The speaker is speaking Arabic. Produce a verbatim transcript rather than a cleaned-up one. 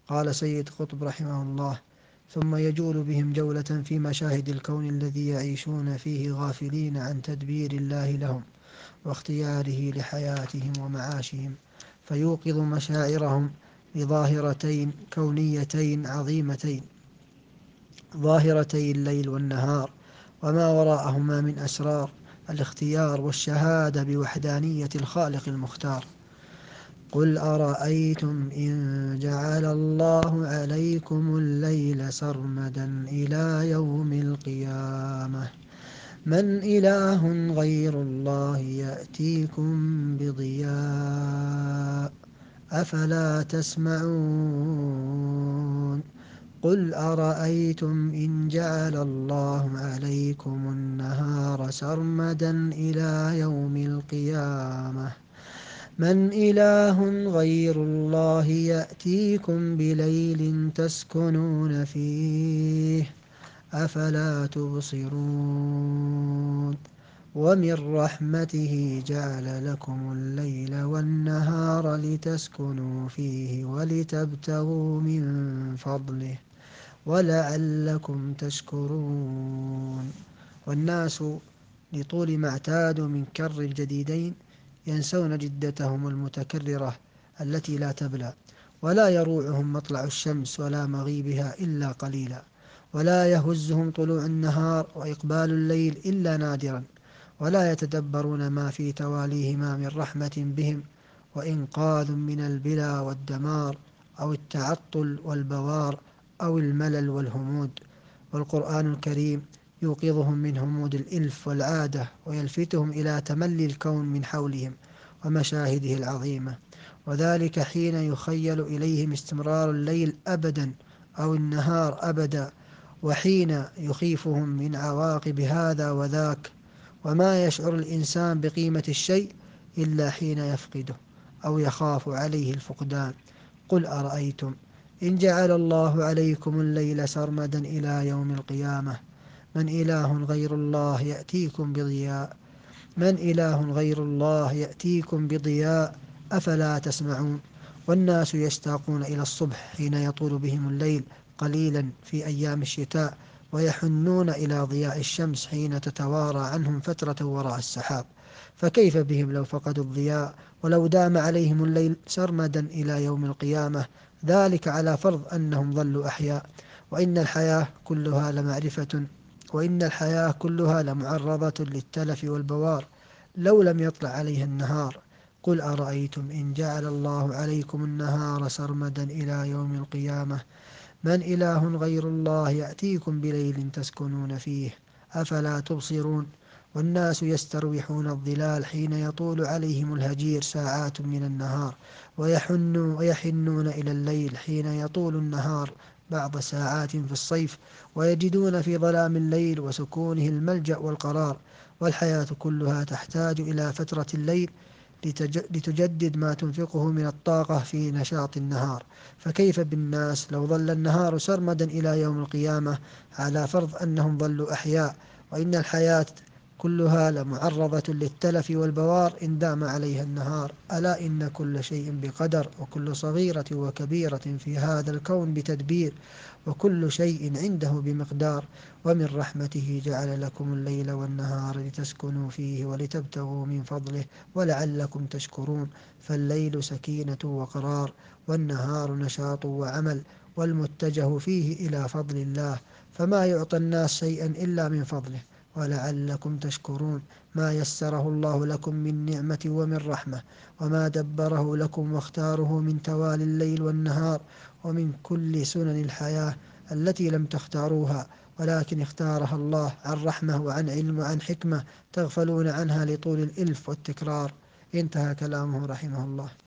قال سيد قطب رحمه الله: ثم يجول بهم جولة في مشاهد الكون الذي يعيشون فيه غافلين عن تدبير الله لهم واختياره لحياتهم ومعاشهم، فيوقظ مشاعرهم بظاهرتين كونيتين عظيمتين، ظاهرتي الليل والنهار وما وراءهما من أسرار الاختيار والشهادة بوحدانية الخالق المختار. قل أرأيتم إن جعل الله عليكم الليل سرمدا إلى يوم القيامة من إله غير الله يأتيكم بضياء أفلا تسمعون. قل أرأيتم إن جعل الله عليكم النهار سرمدا إلى يوم القيامة من إله غير الله يأتيكم بليل تسكنون فيه أفلا تبصرون. ومن رحمته جعل لكم الليل والنهار لتسكنوا فيه ولتبتغوا من فضله ولعلكم تشكرون. والناس لطول ما اعتادوا من كر الجديدين ينسون جدتهم المتكررة التي لا تبلى، ولا يروعهم مطلع الشمس ولا مغيبها إلا قليلا، ولا يهزهم طلوع النهار وإقبال الليل إلا نادرا، ولا يتدبرون ما في تواليهما من رحمة بهم وإنقاذ من البلا والدمار أو التعطل والبوار أو الملل والهمود. والقرآن الكريم يوقظهم من همود الإلف والعادة ويلفتهم إلى تملي الكون من حولهم ومشاهده العظيمة، وذلك حين يخيل إليهم استمرار الليل أبدا أو النهار أبدا، وحين يخيفهم من عواقب هذا وذاك. وما يشعر الإنسان بقيمة الشيء إلا حين يفقده أو يخاف عليه الفقدان. قل أرأيتم إن جعل الله عليكم الليل سرمدا إلى يوم القيامة من إله غير الله يأتيكم بضياء من إله غير الله يأتيكم بضياء أفلا تسمعون. والناس يشتاقون إلى الصبح حين يطول بهم الليل قليلا في أيام الشتاء، ويحنون إلى ضياء الشمس حين تتوارى عنهم فترة وراء السحاب، فكيف بهم لو فقدوا الضياء ولو دام عليهم الليل سرمدا إلى يوم القيامة؟ ذلك على فرض أنهم ظلوا أحياء، وإن الحياة كلها لمعرفة وإن الحياة كلها لمعرضة للتلف والبوار لو لم يطلع عليها النهار. قل أرأيتم إن جعل الله عليكم النهار سرمدا إلى يوم القيامة من إله غير الله يأتيكم بليل تسكنون فيه أفلا تبصرون. والناس يستروحون الظلال حين يطول عليهم الهجير ساعات من النهار، ويحنون, ويحنون إلى الليل حين يطول النهار بعض ساعات في الصيف، ويجدون في ظلام الليل وسكونه الملجأ والقرار. والحياة كلها تحتاج إلى فترة الليل لتجدد ما تنفقه من الطاقة في نشاط النهار، فكيف بالناس لو ظل النهار سرمدا إلى يوم القيامة على فرض أنهم ظلوا أحياء؟ وإن الحياة كلها لمعرضة للتلف والبوار إن دام عليها النهار. ألا إن كل شيء بقدر، وكل صغيرة وكبيرة في هذا الكون بتدبير، وكل شيء عنده بمقدار. ومن رحمته جعل لكم الليل والنهار لتسكنوا فيه ولتبتغوا من فضله ولعلكم تشكرون. فالليل سكينة وقرار، والنهار نشاط وعمل، والمتجه فيه إلى فضل الله، فما يعطى الناس شيئا إلا من فضله ولعلكم تشكرون. ما يسره الله لكم من نعمة ومن رحمة، وما دبره لكم واختاره من توالي الليل والنهار ومن كل سنن الحياة التي لم تختاروها ولكن اختارها الله عن رحمة وعن علم وعن حكمة تغفلون عنها لطول الإلف والتكرار. انتهى كلامه رحمه الله.